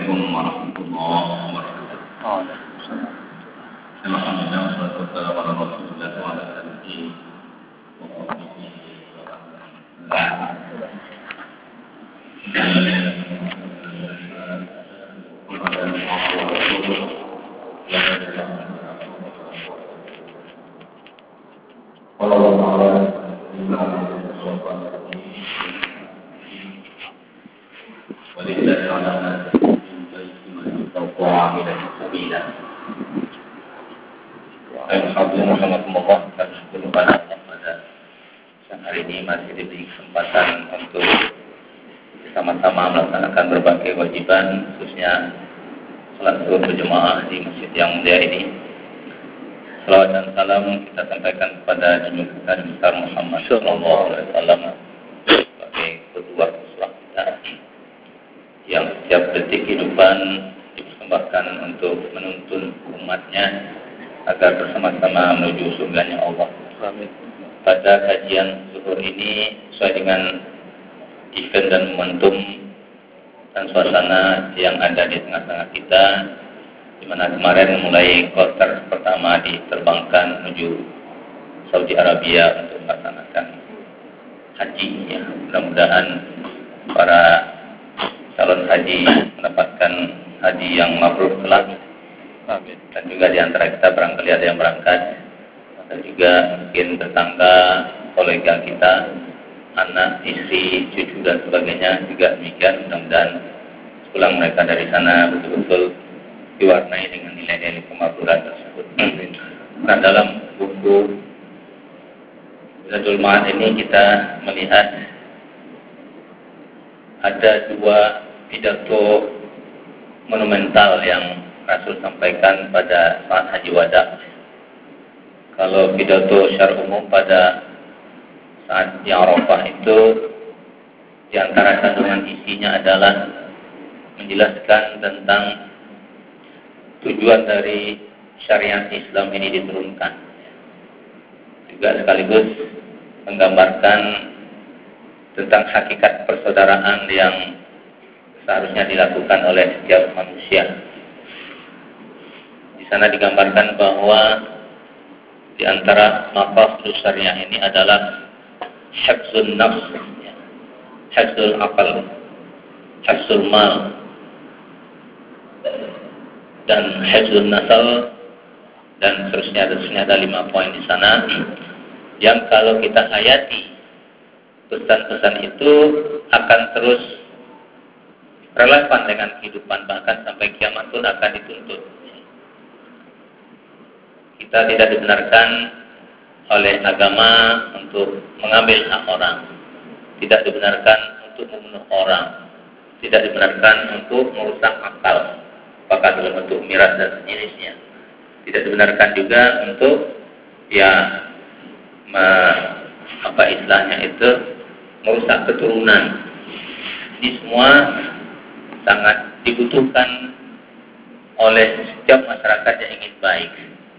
Assalamualaikum warahmatullahi wabarakatuh. Alhamdulillah wassalatu wassalamu ala Rasulillah wa ala alihi wa sahbihi hari ini masih diberi kesempatan untuk sama-sama melaksanakan berbagai kewajiban, khususnya salat zuhur berjamaah di masjid yang mulia ini. Salawat dan salam kita sampaikan kepada junjungan kita besar Muhammad sallallahu alaihi wasallam sebagai kedua uswah kita yang setiap detik kehidupan dipersembahkan untuk menuntun umatnya agar bersama-sama menuju surganya Allah. Amin. Pada kajian zuhur ini sesuai dengan event dan momentum dan suasana yang ada di tengah-tengah kita, di mana kemarin mulai kloter pertama diterbangkan menuju Saudi Arabia untuk melaksanakan haji. Ya, mudah-mudahan para calon haji mendapatkan haji yang mabrur kelak. Amin. Dan juga di antara kita barangkali ada yang berangkat, dan juga mungkin tetangga, kolega kita, anak, istri, cucu dan sebagainya juga demikian. Mudah-mudahan pulang mereka dari sana betul-betul diwarnai dengan nilai-nilai kemakmuran tersebut. Nah, dalam buku Zadul Ma'ad ini kita melihat ada dua pidato monumental yang Rasul sampaikan pada saat haji wada. Kalau pidato secara umum pada saat di Arafah itu, di antara kandungan isinya adalah menjelaskan tentang tujuan dari syariat Islam ini diturunkan. Juga sekaligus menggambarkan tentang hakikat persaudaraan yang seharusnya dilakukan oleh setiap manusia. Di sana digambarkan bahwa di antara maqasid syariah ini adalah hifdzun nafs, hifdzul aql, hifdzul mal, dan hifdzun nasal, dan seterusnya ada 5 poin di sana yang kalau kita hayati pesan-pesan itu akan terus relevan dengan kehidupan, bahkan sampai kiamat pun akan dituntut. Kita tidak dibenarkan oleh agama untuk mengambil hak orang, tidak dibenarkan untuk membunuh orang, tidak dibenarkan untuk merusak akal, apakah dalam bentuk miras dan sejenisnya. Tidak dibenarkan juga untuk merusak keturunan. Ini semua sangat dibutuhkan oleh setiap masyarakat yang ingin baik.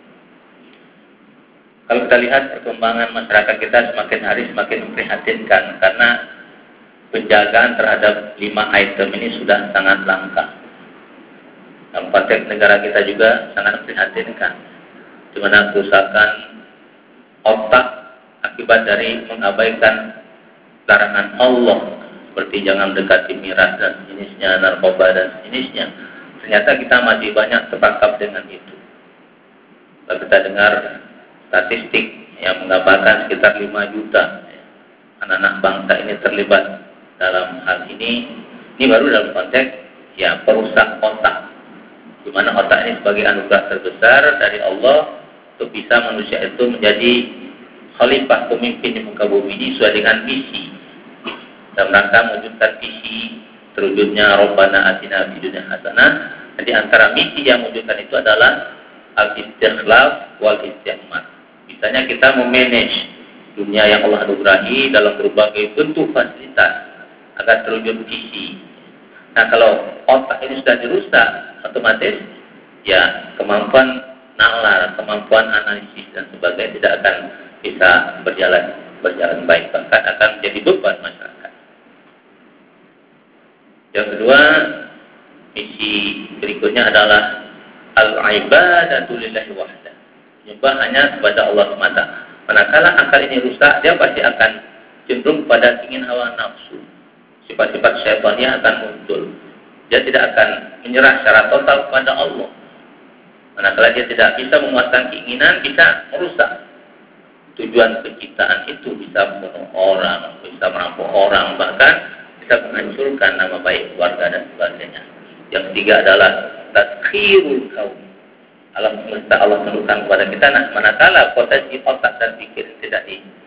Kalau kita lihat perkembangan masyarakat kita semakin hari semakin memprihatinkan, karena penjagaan terhadap 5 item ini sudah sangat langka. Dalam konteks negara kita juga sangat memprihatinkan, di mana kerusakan otak akibat dari mengabaikan larangan Allah, seperti jangan mendekati miras dan sejenisnya, narkoba dan sejenisnya. Ternyata kita masih banyak terperangkap dengan itu. Kalau kita dengar statistik yang menggambarkan sekitar 5 juta anak-anak bangsa ini terlibat dalam hal ini baru dalam konteks perusak otak, di mana otak ini sebagai anugerah terbesar dari Allah untuk bisa manusia itu menjadi khalifah, pemimpin di muka bumi ini sesuai dengan visi, dalam rangka mewujudkan visi terwujudnya Rabbana Atina Fid Dunya Hasanah. Jadi antara misi yang mewujudkan itu adalah al-istikhlaf wal istiqamah. Misalnya kita memanage dunia yang Allah anugerahi dalam berbagai bentuk fasilitas agar terwujud visi. Nah, kalau otak ini sudah dirusak, otomatis kemampuan nalar, kemampuan analisis dan sebagainya tidak akan bisa berjalan baik, bahkan akan menjadi beban masyarakat. Yang kedua, Misi berikutnya adalah al-ibadatu lillahi wahda. Menyembah hanya kepada Allah semata. Manakala akal ini rusak, dia pasti akan cenderung pada ingin hawa nafsu. Sifat-sifat syaitannya akan muncul. Dia tidak akan menyerah secara total kepada Allah. Manakala dia tidak bisa memuaskan keinginan, bisa merusak tujuan penciptaan itu, bisa membunuh orang, bisa merampok orang, bahkan bisa menghancurkan nama baik keluarga dan sebagainya. Yang ketiga adalah tadkhirul kaum. Alam semesta Allah tentukan kepada kita, manakala potensi otak dan pikir tidak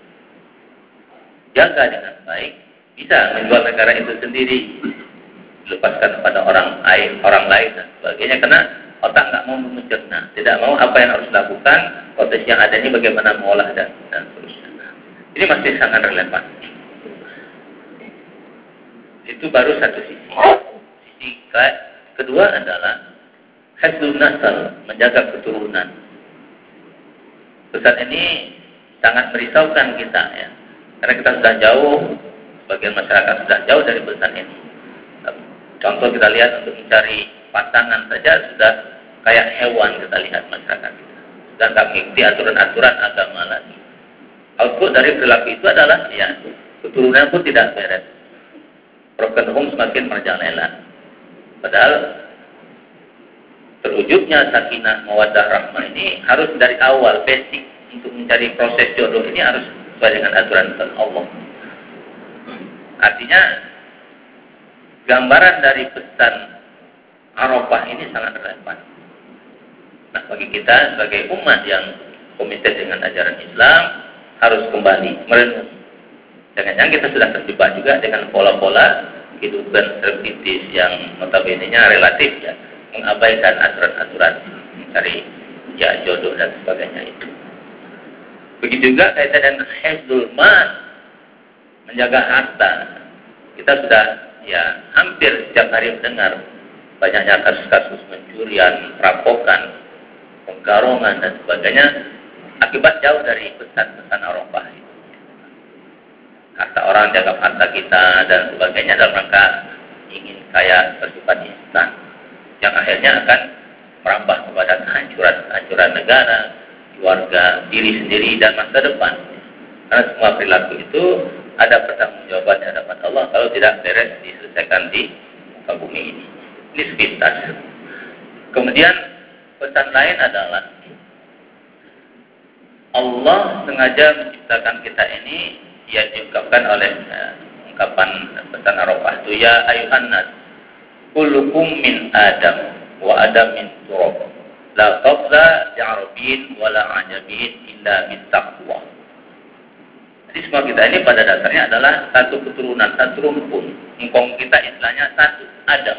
dijaga dengan baik, bisa menjual negara itu sendiri, dilepaskan kepada orang lain dan sebagainya, karena otak nggak mau mencerna, tidak mau apa yang harus dilakukan, potensi yang ada ini bagaimana mengolah dan seterusnya. Ini masih sangat relevan. Itu baru satu sisi. Sisi kedua adalah hifdzun nasl, menjaga keturunan. Pesan ini sangat merisaukan kita, ya, karena kita sudah jauh, sebagian masyarakat sudah jauh dari pesan ini. Contoh kita lihat, untuk mencari pasangan saja sudah kayak hewan, kita lihat masyarakat kita. Sudah nggak mengikuti aturan-aturan agama lagi. Output dari perilaku itu adalah, ya, keturunan pun tidak beres. Broken home semakin merajalela. Padahal terwujudnya sakinah mawaddah rahmah ini harus dari awal, basic untuk mencari proses jodoh ini harus sesuai dengan aturan Allah. Artinya gambaran dari pesan Arafah ini sangat relevan. Nah, bagi kita sebagai umat yang komited dengan ajaran Islam harus kembali merenung. Jangan-jangan kita sudah terjebak juga dengan pola-pola kehidupan tertitis yang notabene-nya relatif, ya, mengabaikan aturan-aturan mencari jodoh dan sebagainya itu. Begitu juga kaitan dengan hifdzul mal, menjaga harta. Kita sudah, ya, hampir setiap hari mendengar banyaknya kasus-kasus pencurian, perampokan, penggarongan dan sebagainya akibat jauh dari pesan-pesan Arafah itu. Harta orang, jaga harta kita dan sebagainya dalam rangka ingin kaya bersifat instan, yang akhirnya akan merambah kepada kehancuran negara, keluarga, diri sendiri dan masa depan. Karena semua perilaku itu ada pertanggungjawaban di hadapan Allah kalau tidak beres diselesaikan di muka bumi ini. Ini sepintas. Kemudian pesan lain adalah Allah sengaja menciptakan kita ini, ya, diungkapkan oleh ungkapan pesan Arafah itu, ya ayuhan nas kullukum min Adam wa Adam min turab la qabla li'arabin wa la ajabin illa bittaqwa. Jadi semua kita ini pada dasarnya adalah satu keturunan, satu rumpun. Engkong kita istilahnya satu, Adam.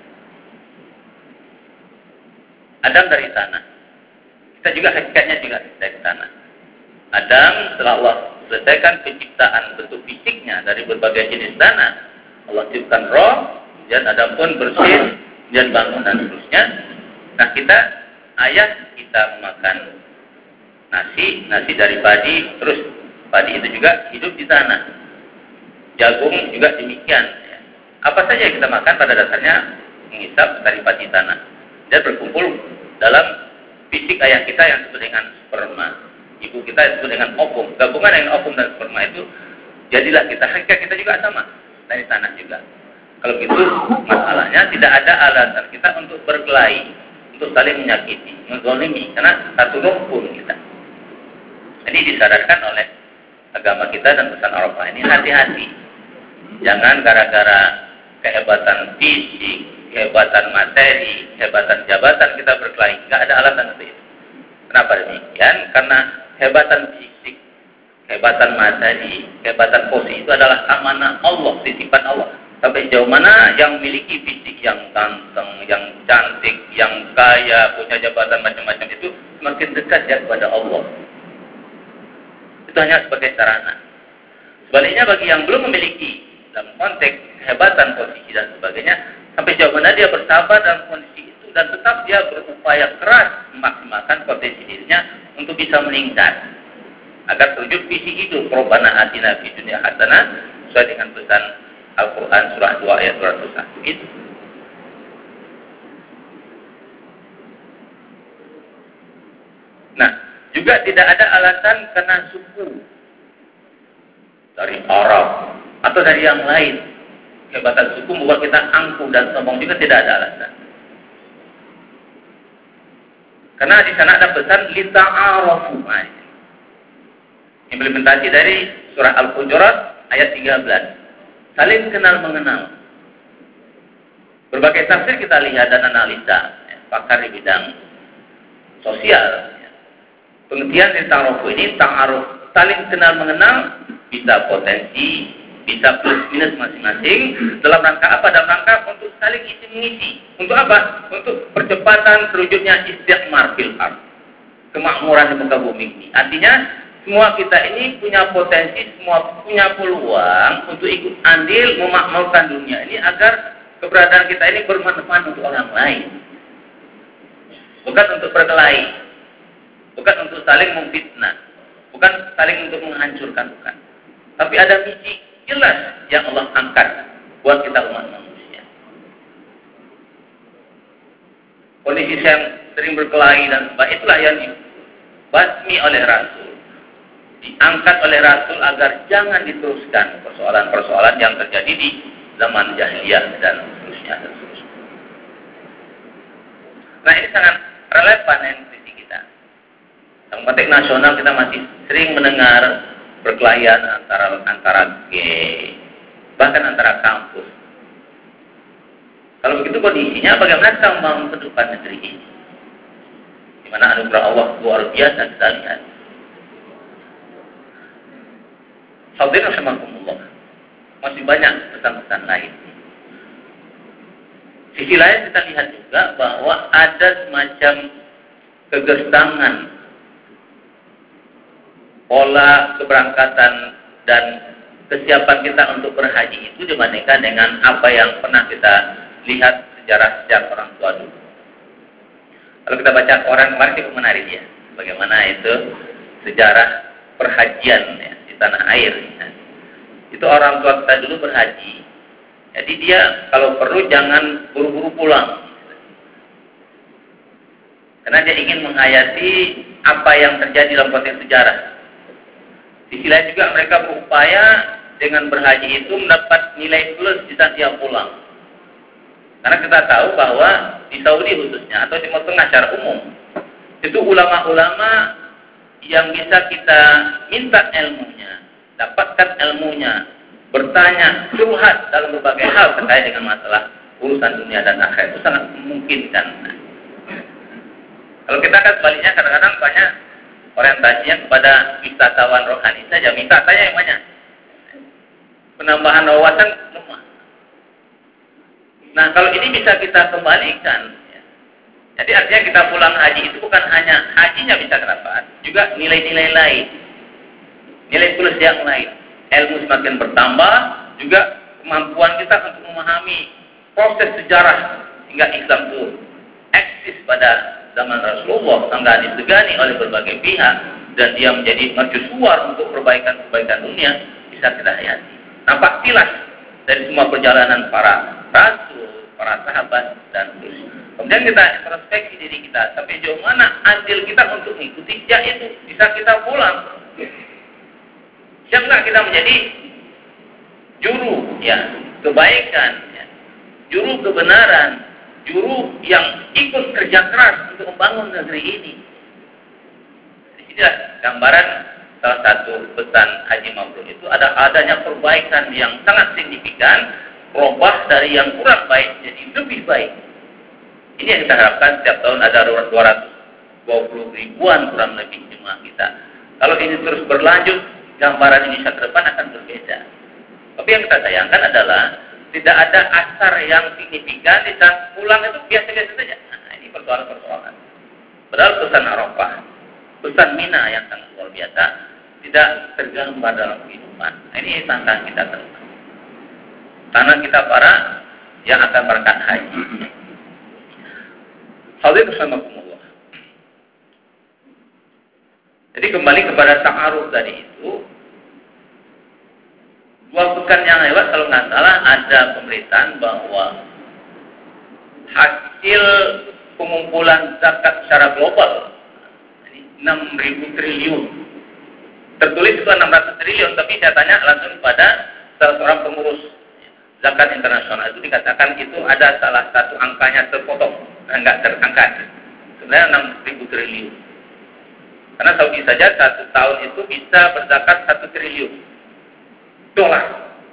Adam dari tanah. Kita juga hakikatnya juga dari tanah. Adam setelah Allah selesaikan penciptaan bentuk fisiknya dari berbagai jenis tanah, Allah ciptakan roh, kemudian Adam pun bersih, kemudian bangun dan seterusnya. Nah, ayah kita makan nasi dari padi, terus padi itu juga hidup di tanah. Jagung juga demikian. Ya. Apa saja yang kita makan pada dasarnya menghisap dari padi tanah. Dia berkumpul dalam fisik ayah kita yang disebut dengan sperma. Ibu kita disebut dengan ovum. Gabungan dengan ovum dan sperma itu jadilah kita. Hakikat kita juga sama dari tanah juga. Kalau gitu masalahnya tidak ada alasan kita untuk berkelahi, untuk saling menyakiti, menzalimi, karena satu rumpun kita. Ini disadarkan oleh agama kita dan pesan Arafah ini, hati-hati. Jangan gara-gara kehebatan fisik, kehebatan materi, kehebatan jabatan kita berkelahi. Tidak ada alasan untuk itu. Kenapa demikian? Karena kehebatan fisik, kehebatan materi, kehebatan posisi itu adalah amanah Allah, titipan Allah. Sampai sejauh mana yang memiliki fisik yang ganteng, yang cantik, yang kaya, punya jabatan macam-macam itu semakin dekat dia kepada Allah. Itu hanya sebagai sarana. Sebaliknya bagi yang belum memiliki dalam konteks kehebatan posisi dan sebagainya, sampai sejauh mana dia bersabar dalam kondisi itu dan tetap dia berupaya keras memaksimalkan potensi dirinya untuk bisa meningkat agar terwujud visi hidup Rabbana atina fid dunya hasanah sesuai dengan pesan Al-Quran surah 2 ayat 201 itu. Nah, juga tidak ada alasan karena suku dari Arab atau dari yang lain. Kehebatan suku membuat kita angkuh dan sombong juga tidak ada alasan. Karena di sana ada pesan lita'arafu. Implementasi dari surah Al-Hujurat ayat 13. Saling kenal mengenal. Berbagai tafsir kita lihat dan analisa, pakar di bidang sosial. Pengertian dari ta'aruf ini, ta'aruf saling kenal mengenal, bisa potensi, bisa plus minus masing-masing. Dalam rangka apa? Dalam rangka untuk saling isi mengisi. Untuk apa? Untuk percepatan terwujudnya istiqmar fil ardh, kemakmuran di muka bumi ini. Artinya semua kita ini punya potensi, semua punya peluang untuk ikut andil memakmurkan dunia ini agar keberadaan kita ini bermanfaat untuk orang lain. Bukan untuk berkelahi, bukan untuk saling memfitnah, bukan saling untuk menghancurkan, bukan. Tapi ada misi jelas yang Allah angkat buat kita umat manusia. Kondisi yang sering berkelahi dan sebagainya itulah yang dibasmi oleh Rasul, diangkat oleh Rasul agar jangan diteruskan persoalan-persoalan yang terjadi di zaman jahiliyah dan seterusnya. Nah, ini sangat relevan dengan kritik kita. Dalam konteks nasional kita masih sering mendengar perkelahian antara gay, bahkan antara kampus. Kalau begitu kondisinya, bagaimana kita membangun kehidupan negeri ini? Di mana anugerah Allah luar biasa kita lihat. Hadirin rahimakumullah. Masih banyak pesan-pesan lain. Sisi lain kita lihat juga bahwa ada semacam kegersangan pola keberangkatan dan kesiapan kita untuk berhaji itu dibandingkan dengan apa yang pernah kita lihat sejarah sejak orang tua dulu. Kalau kita baca Quran kemarin cukup menarik ya, bagaimana itu sejarah perhajian ya, di tanah air. Ya. Itu orang tua kita dulu berhaji. Jadi dia kalau perlu jangan buru-buru pulang. Karena dia ingin menghayati apa yang terjadi dalam konteks sejarah. Di sisi lain juga mereka berupaya dengan berhaji itu mendapat nilai plus di saat dia pulang. Karena kita tahu bahwa di Saudi khususnya atau Timur Tengah secara umum itu ulama-ulama yang bisa kita minta ilmunya, dapatkan ilmunya, bertanya, curhat dalam berbagai hal terkait dengan masalah urusan dunia dan akhirat itu sangat memungkinkan. Kalau kita kan sebaliknya kadang-kadang banyak orientasinya kepada wisatawan rohani saja, minta tanya yang banyak. Penambahan wawasan lemah. Nah, kalau ini bisa kita kembalikan, ya. Jadi artinya kita pulang haji itu bukan hanya hajinya bisa dapat, juga nilai-nilai lain, nilai plus yang lain. Ilmu semakin bertambah, juga kemampuan kita untuk memahami proses sejarah hingga Islam itu eksis pada zaman Rasulullah, sangat disegani oleh berbagai pihak, dan dia menjadi mercusuar untuk perbaikan-perbaikan dunia, bisa kita hayati. Nampak kilas dari semua perjalanan para rasul, para sahabat, dan seterusnya. Kemudian kita introspeksi diri kita, sampai jauh mana andil kita untuk mengikuti jejak itu, bisa kita pulang. Siap nggak kita menjadi juru ya kebaikan, ya, juru kebenaran, juru yang ikut kerja keras untuk membangun negeri ini. Di sini gambaran salah satu pesan Haji Mabrur itu adanya perbaikan yang sangat signifikan, berubah dari yang kurang baik jadi lebih baik. Ini yang kita harapkan setiap tahun ada 220 ribuan kurang lebih jemaah kita. Kalau ini terus berlanjut, gambaran Indonesia ke depan akan berbeda. Tapi yang kita sayangkan adalah tidak ada asar yang signifikan di saat pulang itu biasa-biasa saja. Nah, ini persoalan-persoalan. Padahal pesan Arafah, pesan Mina yang sangat luar biasa tidak tergambar dalam kehidupan. Nah, ini tantangan kita ke depan. Karena kita para yang akan berangkat haji. Hadirin rahimakumullah. Jadi kembali kepada ta'aruf tadi itu, 2 pekan yang lewat kalau nggak salah ada pemberitaan bahwa hasil pengumpulan zakat secara global, ini 6.000 triliun. Tertulis itu 600 triliun, tapi saya tanya langsung kepada salah seorang pengurus zakat internasional. Itu dikatakan itu ada salah satu angkanya terpotong, enggak terangkat. Sebenarnya 6.000 triliun. Karena Saudi saja 1 tahun itu bisa berzakat 1 triliun dolar.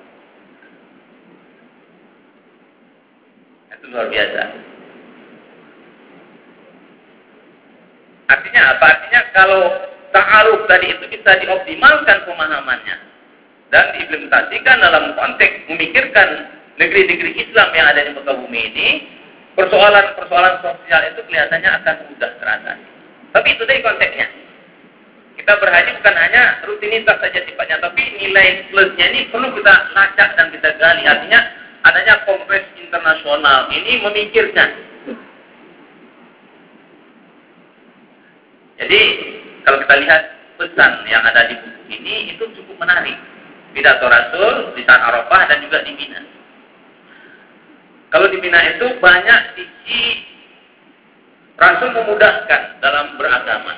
Itu luar biasa. Artinya apa? Artinya kalau ta'aruf tadi itu bisa dioptimalkan pemahamannya dan diimplementasikan dalam konteks memikirkan negeri-negeri Islam yang ada di muka bumi ini, persoalan-persoalan sosial itu kelihatannya akan mudah teratasi. Tapi itu tadi konteksnya. Kita berhaji bukan hanya rutinitas saja sifatnya, tapi nilai plusnya ini perlu kita lacak dan kita gali. Artinya adanya kongres internasional ini memikirkan. Jadi kalau kita lihat pesan yang ada di buku ini itu cukup menarik. Pidato Rasul di saat Arafah dan juga di Mina. Kalau di Mina itu banyak sisi Rasul memudahkan dalam beragama.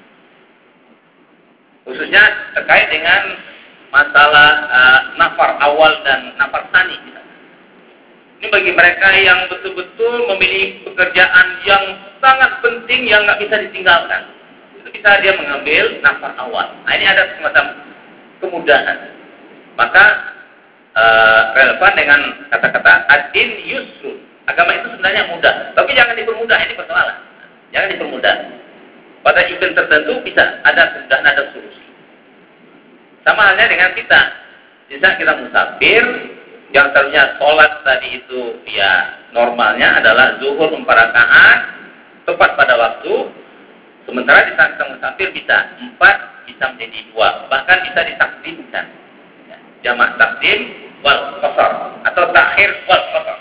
Khususnya terkait dengan masalah nafar awal dan nafar tsani. Ini bagi mereka yang betul-betul memiliki pekerjaan yang sangat penting yang nggak bisa ditinggalkan. Itu bisa dia mengambil nafar awal. Nah, ini ada semacam kemudahan. Maka relevan dengan kata-kata ad-din yusrun. Agama itu sebenarnya mudah, tapi jangan dipermudah, ini persoalan. Jangan dipermudah. Pada event tertentu bisa ada kemudahan, ada solusi. Sama halnya dengan kita. Bisa kita musafir, yang seharusnya sholat tadi itu ya normalnya adalah zuhur 4 rakaat tepat pada waktu. Sementara di saat kita musafir bisa 4 bisa menjadi 2, bahkan bisa ditakdimkan. Ya, jamak takdim wal qasar atau takhir wal qasar.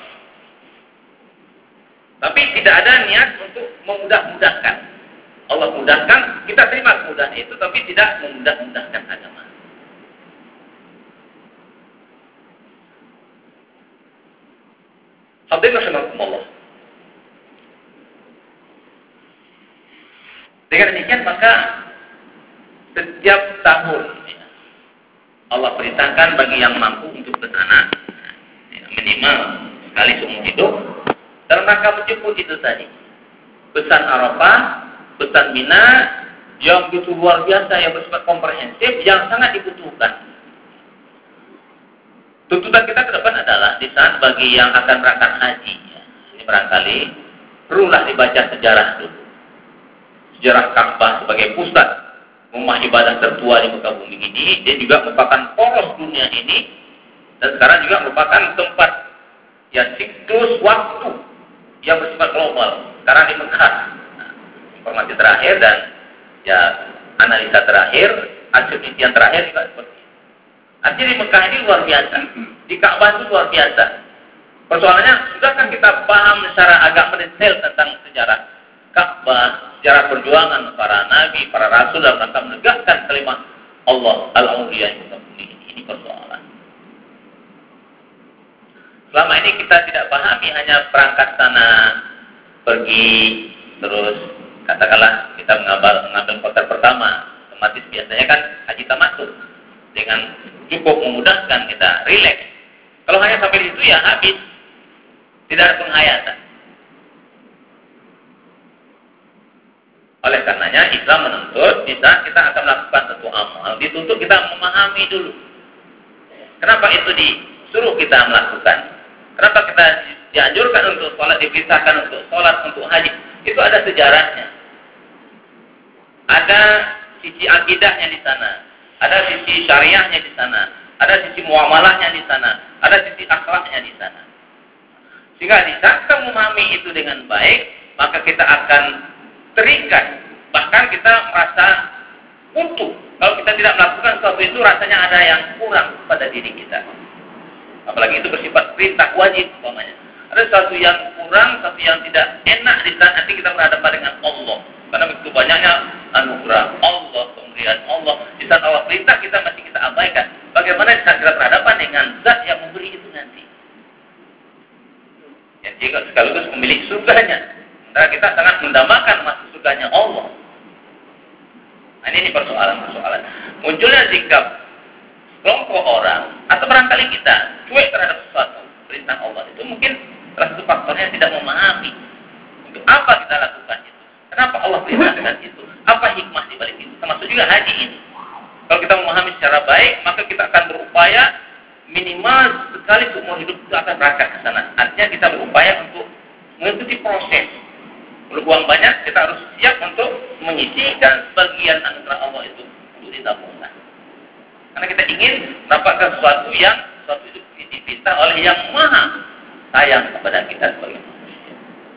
Tapi tidak ada niat untuk memudah-mudahkan. Allah mudahkan, kita terima kemudahan itu, tapi tidak memudah-mudahkan agama. Hadirin rahimakumullah. Dengan demikian maka setiap tahun Allah perintahkan bagi yang mampu untuk ke sana minimal sekali seumur hidup dalam rangka menjemput itu tadi. Pesan Arafah, pesan Mina yang begitu luar biasa, yang bersifat komprehensif, yang sangat dibutuhkan. Tuntutan kita ke depan adalah di saat bagi yang akan berangkat haji, ya, ini barangkali perlulah dibaca sejarah dulu. Sejarah Ka'bah sebagai pusat rumah ibadah tertua di muka bumi ini, dia juga merupakan poros dunia ini, dan sekarang juga merupakan tempat ya siklus waktu yang bersifat global. Sekarang di Mekah, informasi terakhir dan ya analisa terakhir, hasil penelitian terakhir juga seperti itu. Artinya di Mekah ini luar biasa, di Ka'bah itu luar biasa. Persoalannya, sudahkah kita paham secara agak mendetail tentang sejarah Ka'bah, sejarah perjuangan para nabi, para rasul dalam rangka menegakkan kalimat Allah al-Awliya ini persoalan. Selama ini kita tidak pahami, hanya perangkat sana, pergi, terus katakanlah kita mengambil kloter pertama, otomatis biasanya kan haji tamattu dengan cukup memudahkan kita rileks. Kalau hanya sampai di situ ya habis, tidak ada penghayatan. Oleh karenanya Islam menuntut di saat kita akan melakukan satu amal, dituntut kita memahami dulu. Kenapa itu disuruh kita melakukan? Kenapa kita dianjurkan untuk sholat, diperintahkan untuk sholat, untuk haji? Itu ada sejarahnya. Ada sisi akidahnya di sana, ada sisi syariahnya di sana, ada sisi muamalahnya di sana, ada sisi akhlaknya di sana. Sehingga di saat kita memahami itu dengan baik, maka kita akan terikat, bahkan kita merasa utuh. Kalau kita tidak melakukan sesuatu itu, rasanya ada yang kurang pada diri kita. Apalagi itu bersifat perintah wajib umpamanya. Ada sesuatu yang kurang, sesuatu yang tidak enak di saat nanti kita berhadapan dengan Allah. Karena begitu banyaknya anugerah Allah, pemberian Allah. Di saat Allah perintah kita masih kita abaikan. Bagaimana di saat kita berhadapan dengan zat yang memberi itu nanti? Yang juga sekaligus memiliki surganya. Karena kita sangat mendambakan masuk surganya Allah. Nah, ini persoalan-persoalan. Munculnya sikap kelompok orang atau barangkali kita cuek terhadap sesuatu perintah Allah itu mungkin salah satu faktornya tidak memahami untuk apa kita lakukan itu. Kenapa Allah perintahkan itu? Apa hikmah di balik itu? Termasuk juga haji ini. Kalau kita memahami secara baik, maka kita akan berupaya minimal sekali seumur hidup itu akan berangkat ke sana. Artinya kita berupaya untuk mengikuti proses. Kalau uang banyak, kita harus siap untuk menyisihkan sebagian anugerah Allah itu untuk ditabungkan. Karena kita ingin mendapatkan sesuatu itu dipinta oleh yang maha sayang kepada kita sebagai manusia.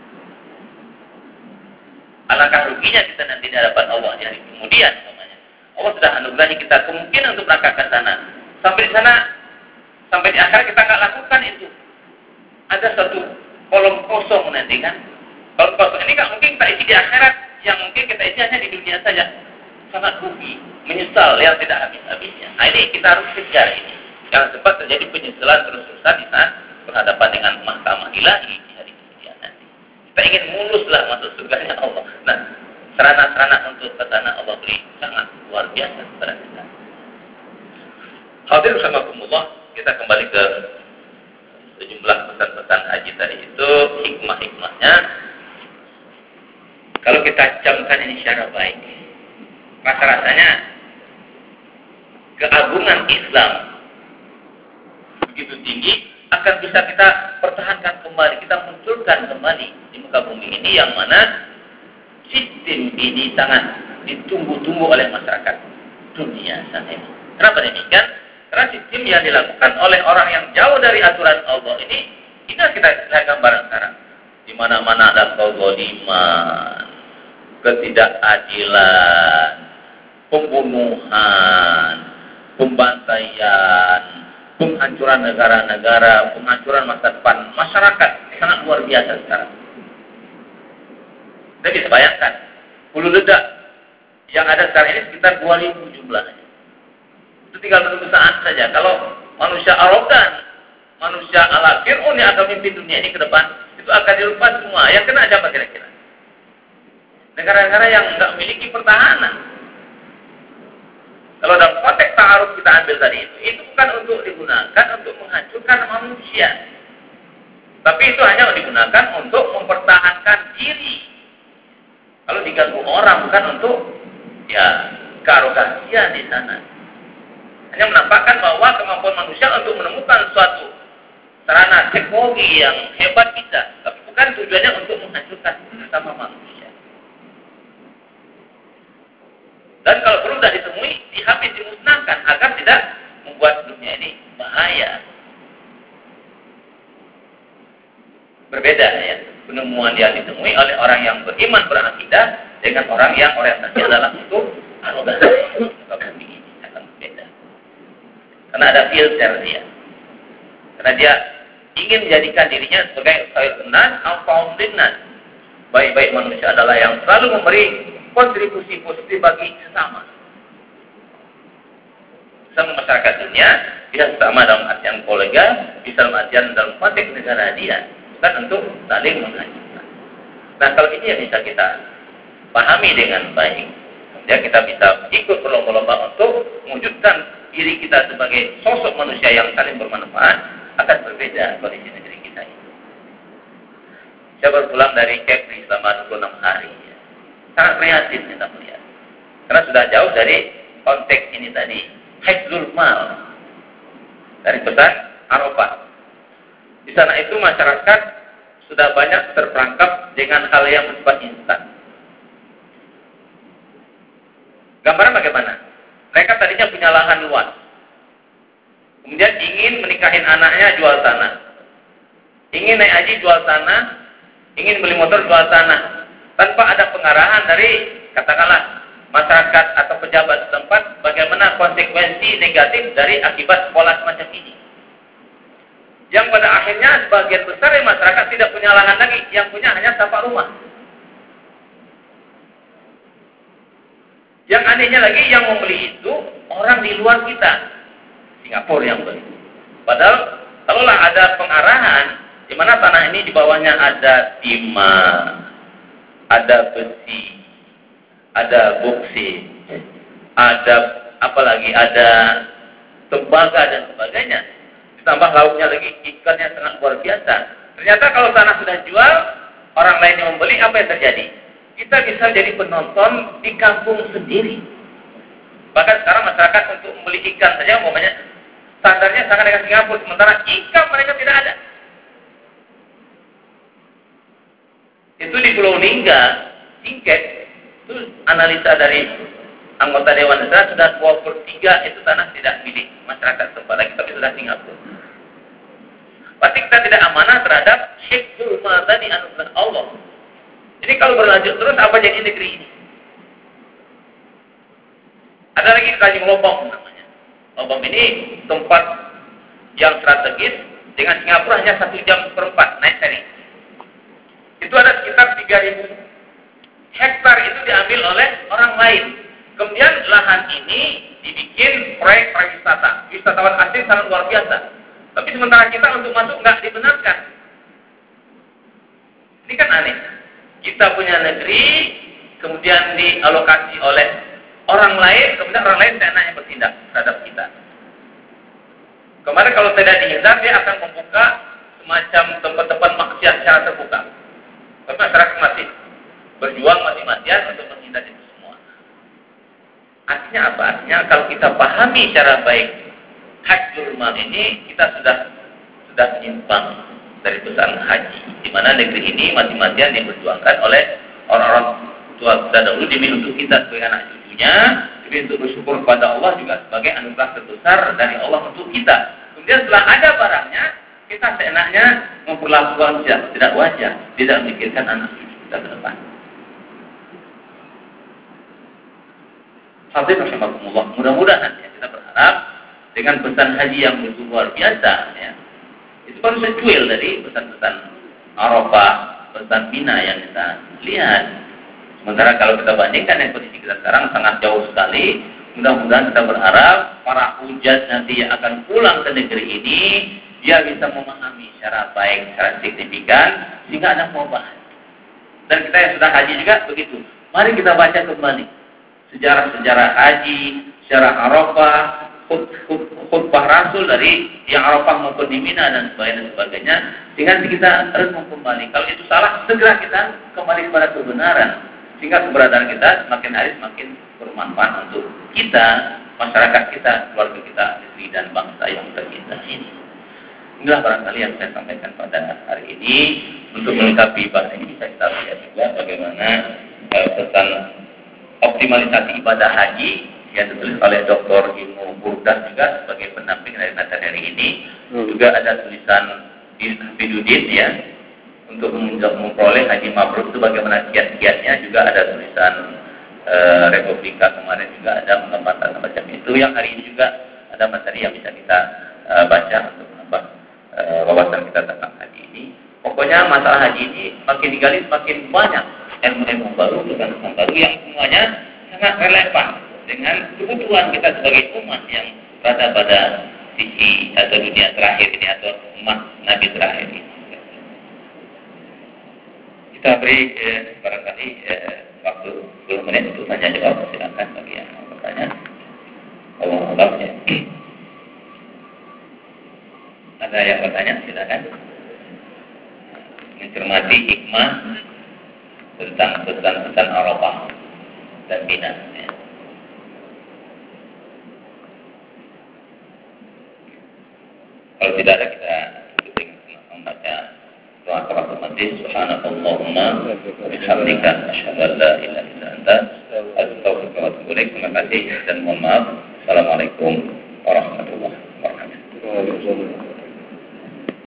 Alangkah ruginya kita nanti di hadapan Allah di hari kemudian. Allah sudah anugerahi kita kemungkinan untuk berangkat ke sana. Sampai di sana, sampai di akhir kita nggak lakukan itu. Ada satu kolom kosong nanti kan. Kolom kosong ini nggak mungkin kita isi di akhirat, yang mungkin kita isi hanya di dunia saja. Sangat rugi, menyesal yang tidak habis-habisnya. Nah, ini kita harus kejar ini. Jangan sempat terjadi penyesalan terus-terusan di saat berhadapan dengan mahkamah ilahi di hari kemudian nanti. Kita ingin muluslah masuk surganya Allah. Nah, sarana-sarana untuk ke sana Allah beri sangat luar biasa kepada kita. Hadirin rahimakumullah, kita kembali ke sejumlah pesan-pesan haji tadi itu, hikmah-hikmahnya. Kalau kita camkan ini secara baik, rasa-rasanya keagungan Islam begitu tinggi akan bisa kita pertahankan kembali, kita munculkan kembali di muka bumi ini, yang mana sistem ini sangat ditunggu-tunggu oleh masyarakat dunia saat ini. Kenapa demikian? Karena sistem yang dilakukan oleh orang yang jauh dari aturan Allah ini kita lihat gambaran sekarang. Di mana-mana ada kezaliman, ketidakadilan, pembunuhan, pembantaian, penghancuran negara-negara, penghancuran masa depan masyarakat sangat luar biasa sekarang. Kita bisa bayangkan, hulu ledak yang ada sekarang ini sekitar 2.000 jumlahnya. Itu tinggal menunggu saat saja. Kalau manusia arogan, manusia ala Fir'aun yang akan memimpin dunia ini ke depan, itu akan dilepas semua. Yang kena siapa kira-kira? Negara-negara yang tidak memiliki pertahanan. Kalau dalam konteks ta'aruf kita ambil tadi itu bukan untuk digunakan untuk menghancurkan manusia. Tapi itu hanya digunakan untuk mempertahankan diri. Kalau diganggu orang bukan untuk kearogansian di sana. Hanya menampakkan bahwa kemampuan manusia untuk menemukan suatu sarana teknologi yang hebat kita, tapi bukan tujuannya untuk menghancurkan sama manusia. Dan kalau perlu sudah ditemui, dihabis, dimusnahkan agar tidak membuat dunia ini bahaya. Berbeda ya, penemuan yang ditemui oleh orang yang beriman berakidah dengan orang yang orientasinya adalah untuk arogansi. Ini akan berbeda. Karena ada filter dia. Karena dia ingin menjadikan dirinya sebagai khairun nas atau linnas. Baik-baik manusia adalah yang selalu memberi kontribusi positif bagi sesama. Sama masyarakat dunia, bisa sama dalam artian kolega, bisa dalam artian dalam konteks negara dia. Bukan untuk saling menghancurkan. Nah, kalau ini yang bisa kita pahami dengan baik, kemudian kita bisa ikut berlomba-lomba untuk mewujudkan diri kita sebagai sosok manusia yang saling bermanfaat, akan berbeda kondisi negeri kita ini. Saya baru pulang dari Kepri selama 26 hari. Sangat prihatin kita melihat. Karena sudah jauh dari konteks ini tadi, hifdzul mal. Dari pesan Arafah. Di sana itu masyarakat sudah banyak terperangkap dengan hal yang bersifat instan. Gambaran bagaimana? Mereka tadinya punya lahan luas. Kemudian ingin menikahin anaknya, jual tanah. Ingin naik haji, jual tanah. Ingin beli motor, jual tanah. Tanpa ada pengarahan dari, katakanlah, masyarakat atau pejabat setempat, bagaimana konsekuensi negatif dari akibat pola semacam ini. Yang pada akhirnya sebagian besar dari masyarakat tidak punya lahan lagi, yang punya hanya tapak rumah. Yang anehnya lagi, yang membeli itu orang di luar kita, Singapura yang beli. Padahal kalaulah ada pengarahan, di mana tanah ini di bawahnya ada timah, ada besi, ada boksit, ada apalagi ada tembaga dan sebagainya. Ditambah lauknya lagi, ikannya sangat luar biasa. Ternyata kalau tanah sudah jual, orang lain yang membeli, apa yang terjadi? Kita bisa jadi penonton di kampung sendiri. Bahkan sekarang masyarakat untuk membeli ikan saja, umpamanya standarnya sangat dengan Singapura, sementara ikan mereka tidak ada. Itu di Pulau Lingga, Singkek, itu analisa dari anggota Dewan Negara sudah 2/3 itu tanah tidak milik masyarakat tempat lagi, tapi sudah Singapura. Pasti kita tidak amanah terhadap hifdzul madani anugerah Allah. Jadi kalau berlanjut terus apa jadi negeri ini? Ada lagi Tanjung Lobong namanya. Lobong ini tempat yang strategis, dengan Singapura hanya 1,4 jam naik ferry. Itu ada sekitar 3.000 hektar itu diambil oleh orang lain. Kemudian lahan ini dibikin proyek pariwisata. Wisatawan asing sangat luar biasa. Tapi sementara kita untuk masuk nggak dibenarkan. Ini kan aneh. Kita punya negeri, kemudian dialokasi oleh orang lain, kemudian orang lain seenaknya bertindak terhadap kita. Kemarin kalau tidak dihindar, dia akan membuka semacam tempat-tempat maksiat secara terbuka. Tapi masyarakat masih berjuang mati-matian untuk menghindari itu semua. Artinya apa? Artinya kalau kita pahami secara baik hajjul mal ini, kita sudah menyimpang dari pesan haji, di mana negeri ini mati-matian diperjuangkan oleh orang-orang tua kita dahulu demi untuk kita sebagai anak cucunya, demi untuk bersyukur kepada Allah juga sebagai anugerah terbesar dari Allah untuk kita. Kemudian setelah ada barangnya, kita seenaknya memperlakukan tidak wajar, tidak memikirkan anak cucu kita ke depan. Hadirin rahimakumullah, mudah-mudahan ya, kita berharap dengan pesan haji yang begitu luar biasa ya. Itu baru secuil dari pesan-pesan Arafah, pesan Mina yang kita lihat. Sementara kalau kita bandingkan dengan kondisi kita sekarang sangat jauh sekali. Mudah-mudahan kita berharap para hujat nanti yang akan pulang ke negeri ini, dia bisa memahami secara baik, secara signifikan, sehingga ada perubahan. Dan kita yang sudah haji juga begitu. Mari kita baca kembali sejarah-sejarah haji, sejarah Arafah, khutbah Rasul dari yang Arafah maupun di Mina dan sebagainya, sehingga kita renung kembali. Kalau itu salah, segera kita kembali kepada kebenaran, sehingga keberadaan kita semakin hari semakin bermanfaat untuk kita, masyarakat kita, keluarga kita, negeri dan bangsa yang tercinta ini. Inilah barangkali yang saya sampaikan pada hari ini. Untuk melengkapi bahasa ini bisa kita lihat juga bagaimana pesan optimalisasi ibadah haji yang ditulis oleh Dr. Ibnu Burdah juga sebagai pendamping dari materi hari ini. Juga ada tulisan Bidudin ya, untuk memperoleh haji mabrur itu bagaimana kiat-kiatnya. Juga ada tulisan Republika kemarin juga ada pengembangan macam itu. Yang hari ini juga ada materi yang bisa kita baca untuk menambah wawasan kita tentang haji ini. Pokoknya masalah haji ini makin digali semakin banyak ilmu-ilmu baru, pesan-pesan baru yang semuanya sangat relevan dengan kebutuhan kita sebagai umat yang berada pada sisi atau dunia terakhir ini atau umat Nabi terakhir ini. Kita beri barangkali waktu 10 menit untuk tanya jawab. Silakan bagi yang mau bertanya. Allah ya. Ada yang bertanya? Silakan. Mencermati hikmah tentang pesan-pesan Arafah dan Mina. Ya. Kalau tidak ada, kita membaca doa kafaratul majlis. Subhanakallahumma wa bihamdika asyhadu an la ilaha illa anta astaghfiruka wa atubu ilaik. Terima kasih dan mohon maaf. Assalamualaikum